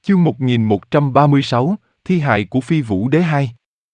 Chương 1136, Thi hài của Phi Vũ Đế 2.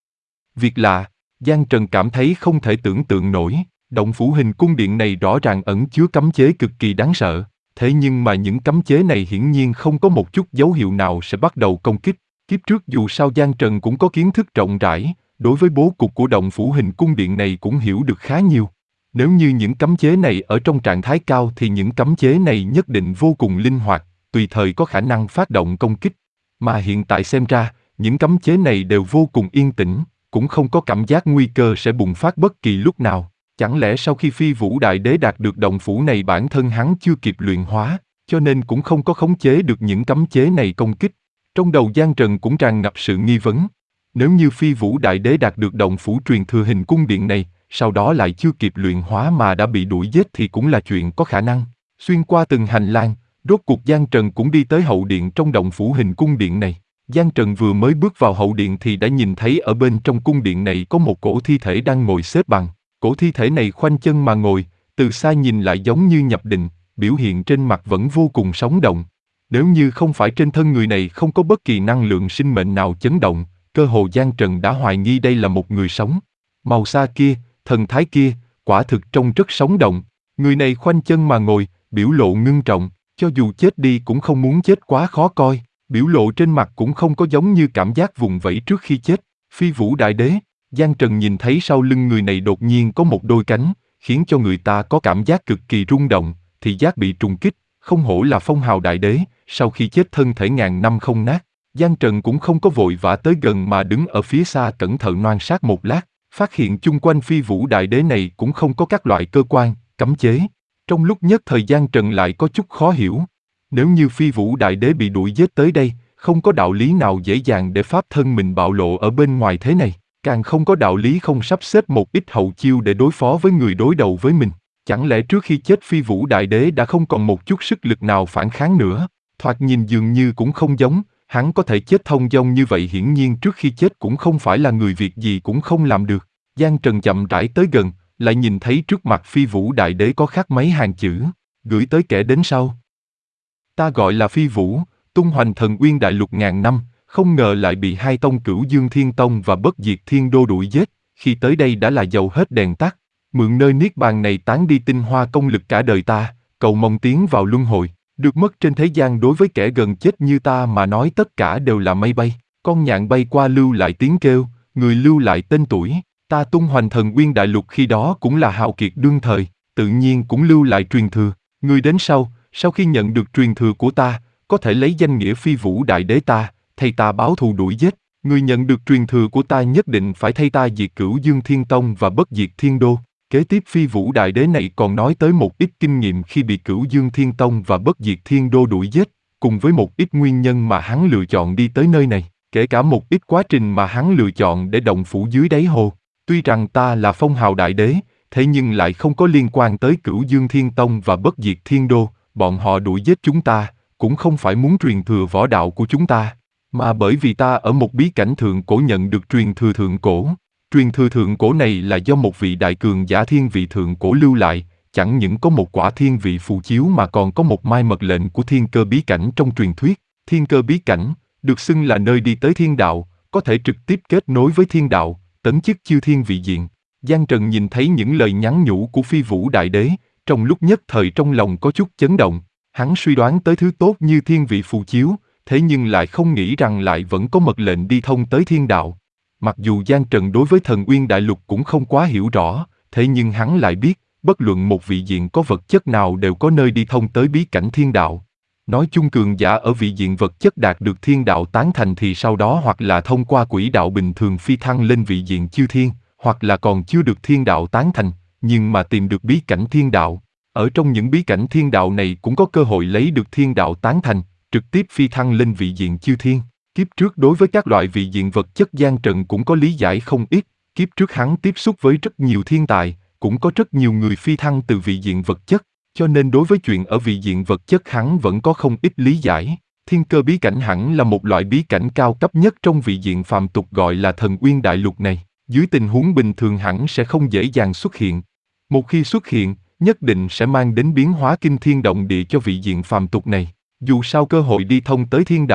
Việc lạ, Giang Trần cảm thấy không thể tưởng tượng nổi, động phủ hình cung điện này rõ ràng ẩn chứa cấm chế cực kỳ đáng sợ, thế nhưng mà những cấm chế này hiển nhiên không có một chút dấu hiệu nào sẽ bắt đầu công kích. Kiếp trước dù sao Giang Trần cũng có kiến thức rộng rãi, đối với bố cục của động phủ hình cung điện này cũng hiểu được khá nhiều. Nếu như những cấm chế này ở trong trạng thái cao thì những cấm chế này nhất định vô cùng linh hoạt, tùy thời có khả năng phát động công kích. Mà hiện tại xem ra, những cấm chế này đều vô cùng yên tĩnh, cũng không có cảm giác nguy cơ sẽ bùng phát bất kỳ lúc nào. Chẳng lẽ sau khi Phi Vũ Đại Đế đạt được động phủ này bản thân hắn chưa kịp luyện hóa, cho nên cũng không có khống chế được những cấm chế này công kích? Trong đầu Giang Trần cũng tràn ngập sự nghi vấn. Nếu như Phi Vũ Đại Đế đạt được động phủ truyền thừa hình cung điện này, sau đó lại chưa kịp luyện hóa mà đã bị đuổi giết thì cũng là chuyện có khả năng. Xuyên qua từng hành lang, rốt cuộc Giang Trần cũng đi tới hậu điện trong động phủ hình cung điện này. Giang Trần vừa mới bước vào hậu điện thì đã nhìn thấy ở bên trong cung điện này có một cổ thi thể đang ngồi xếp bằng. Cổ thi thể này khoanh chân mà ngồi, từ xa nhìn lại giống như nhập định, biểu hiện trên mặt vẫn vô cùng sống động. Nếu như không phải trên thân người này không có bất kỳ năng lượng sinh mệnh nào chấn động, cơ hồ Giang Trần đã hoài nghi đây là một người sống. Màu da kia, thần thái kia, quả thực trông rất sống động. Người này khoanh chân mà ngồi, biểu lộ ngưng trọng, cho dù chết đi cũng không muốn chết quá khó coi, biểu lộ trên mặt cũng không có giống như cảm giác vùng vẫy trước khi chết. Phi Vũ Đại Đế, Giang Trần nhìn thấy sau lưng người này đột nhiên có một đôi cánh, khiến cho người ta có cảm giác cực kỳ rung động, thị giác bị trùng kích, không hổ là phong hào đại đế, sau khi chết thân thể ngàn năm không nát. Giang Trần cũng không có vội vã tới gần mà đứng ở phía xa cẩn thận quan sát một lát, phát hiện chung quanh Phi Vũ Đại Đế này cũng không có các loại cơ quan, cấm chế. Trong lúc nhất thời Giang Trần lại có chút khó hiểu. Nếu như Phi Vũ Đại Đế bị đuổi giết tới đây, không có đạo lý nào dễ dàng để pháp thân mình bạo lộ ở bên ngoài thế này, càng không có đạo lý không sắp xếp một ít hậu chiêu để đối phó với người đối đầu với mình. Chẳng lẽ trước khi chết Phi Vũ Đại Đế đã không còn một chút sức lực nào phản kháng nữa? Thoạt nhìn dường như cũng không giống, hắn có thể chết thông dong như vậy hiển nhiên trước khi chết cũng không phải là người việc gì cũng không làm được. Giang Trần chậm rãi tới gần, lại nhìn thấy trước mặt Phi Vũ Đại Đế có khắc mấy hàng chữ, gửi tới kẻ đến sau. Ta gọi là Phi Vũ, tung hoành thần uyên đại lục ngàn năm, không ngờ lại bị hai tông Cửu Dương Thiên Tông và Bất Diệt Thiên Đô đuổi giết, khi tới đây đã là dầu hết đèn tắt. Mượn nơi niết bàn này tán đi tinh hoa công lực cả đời ta, cầu mong tiến vào luân hồi. Được mất trên thế gian đối với kẻ gần chết như ta mà nói tất cả đều là mây bay. Con nhạn bay qua lưu lại tiếng kêu, người lưu lại tên tuổi. Ta tung hoành thần uyên đại lục khi đó cũng là hào kiệt đương thời, tự nhiên cũng lưu lại truyền thừa. Người đến sau khi nhận được truyền thừa của ta, có thể lấy danh nghĩa Phi Vũ Đại Đế ta, thay ta báo thù đuổi giết. Người nhận được truyền thừa của ta nhất định phải thay ta diệt Cửu Dương Thiên Tông và Bất Diệt Thiên Đô. Kế tiếp Phi Vũ Đại Đế này còn nói tới một ít kinh nghiệm khi bị Cửu Dương Thiên Tông và Bất Diệt Thiên Đô đuổi giết, cùng với một ít nguyên nhân mà hắn lựa chọn đi tới nơi này, kể cả một ít quá trình mà hắn lựa chọn để động phủ dưới đáy hồ. Tuy rằng ta là phong hào đại đế, thế nhưng lại không có liên quan tới Cửu Dương Thiên Tông và Bất Diệt Thiên Đô, bọn họ đuổi giết chúng ta, cũng không phải muốn truyền thừa võ đạo của chúng ta, mà bởi vì ta ở một bí cảnh thượng cổ nhận được truyền thừa thượng cổ. Truyền thừa thượng cổ này là do một vị đại cường giả thiên vị thượng cổ lưu lại, chẳng những có một quả thiên vị phù chiếu mà còn có một mai mật lệnh của thiên cơ bí cảnh trong truyền thuyết. Thiên cơ bí cảnh, được xưng là nơi đi tới thiên đạo, có thể trực tiếp kết nối với thiên đạo, tấn chức chư thiên vị diện. Giang Trần nhìn thấy những lời nhắn nhủ của Phi Vũ Đại Đế, trong lúc nhất thời trong lòng có chút chấn động. Hắn suy đoán tới thứ tốt như thiên vị phù chiếu, thế nhưng lại không nghĩ rằng lại vẫn có mật lệnh đi thông tới thiên đạo. Mặc dù Giang Trần đối với thần uyên đại lục cũng không quá hiểu rõ, thế nhưng hắn lại biết, bất luận một vị diện có vật chất nào đều có nơi đi thông tới bí cảnh thiên đạo. Nói chung cường giả ở vị diện vật chất đạt được thiên đạo tán thành thì sau đó hoặc là thông qua quỹ đạo bình thường phi thăng lên vị diện chư thiên, hoặc là còn chưa được thiên đạo tán thành, nhưng mà tìm được bí cảnh thiên đạo. Ở trong những bí cảnh thiên đạo này cũng có cơ hội lấy được thiên đạo tán thành, trực tiếp phi thăng lên vị diện chư thiên. Kiếp trước đối với các loại vị diện vật chất Giang Trần cũng có lý giải không ít, kiếp trước hắn tiếp xúc với rất nhiều thiên tài, cũng có rất nhiều người phi thăng từ vị diện vật chất, cho nên đối với chuyện ở vị diện vật chất hắn vẫn có không ít lý giải. Thiên cơ bí cảnh hẳn là một loại bí cảnh cao cấp nhất trong vị diện phàm tục gọi là thần uyên đại lục này, dưới tình huống bình thường hẳn sẽ không dễ dàng xuất hiện. Một khi xuất hiện, nhất định sẽ mang đến biến hóa kinh thiên động địa cho vị diện phàm tục này. Dù sao cơ hội đi thông tới thiên đạo,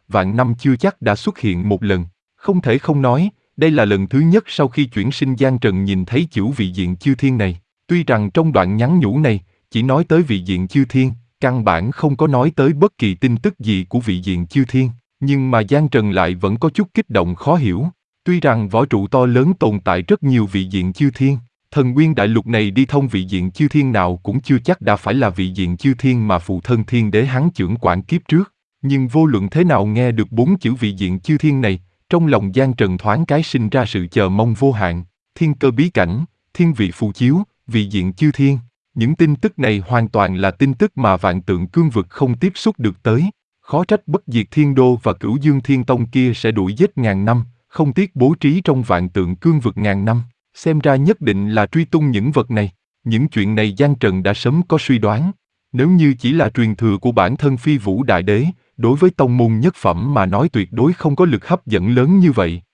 vạn năm chưa chắc đã xuất hiện một lần. Không thể không nói, đây là lần thứ nhất sau khi chuyển sinh Giang Trần nhìn thấy chữ vị diện chư thiên này. Tuy rằng trong đoạn nhắn nhủ này, chỉ nói tới vị diện chư thiên, căn bản không có nói tới bất kỳ tin tức gì của vị diện chư thiên, nhưng mà Giang Trần lại vẫn có chút kích động khó hiểu. Tuy rằng võ trụ to lớn tồn tại rất nhiều vị diện chư thiên, thần nguyên đại lục này đi thông vị diện chư thiên nào cũng chưa chắc đã phải là vị diện chư thiên mà phụ thân thiên đế hắn chưởng quản kiếp trước. Nhưng vô luận thế nào nghe được 4 chữ vị diện chư thiên này, trong lòng Giang Trần thoáng cái sinh ra sự chờ mong vô hạn. Thiên cơ bí cảnh, thiên vị phù chiếu, vị diện chư thiên. Những tin tức này hoàn toàn là tin tức mà vạn tượng cương vực không tiếp xúc được tới. Khó trách bất diệt thiên đô và cửu dương thiên tông kia sẽ đuổi giết ngàn năm, không tiếc bố trí trong vạn tượng cương vực ngàn năm. Xem ra nhất định là truy tung những vật này. Những chuyện này Giang Trần đã sớm có suy đoán. Nếu như chỉ là truyền thừa của bản thân Phi Vũ Đại Đế, đối với tông môn nhất phẩm mà nói tuyệt đối không có lực hấp dẫn lớn như vậy.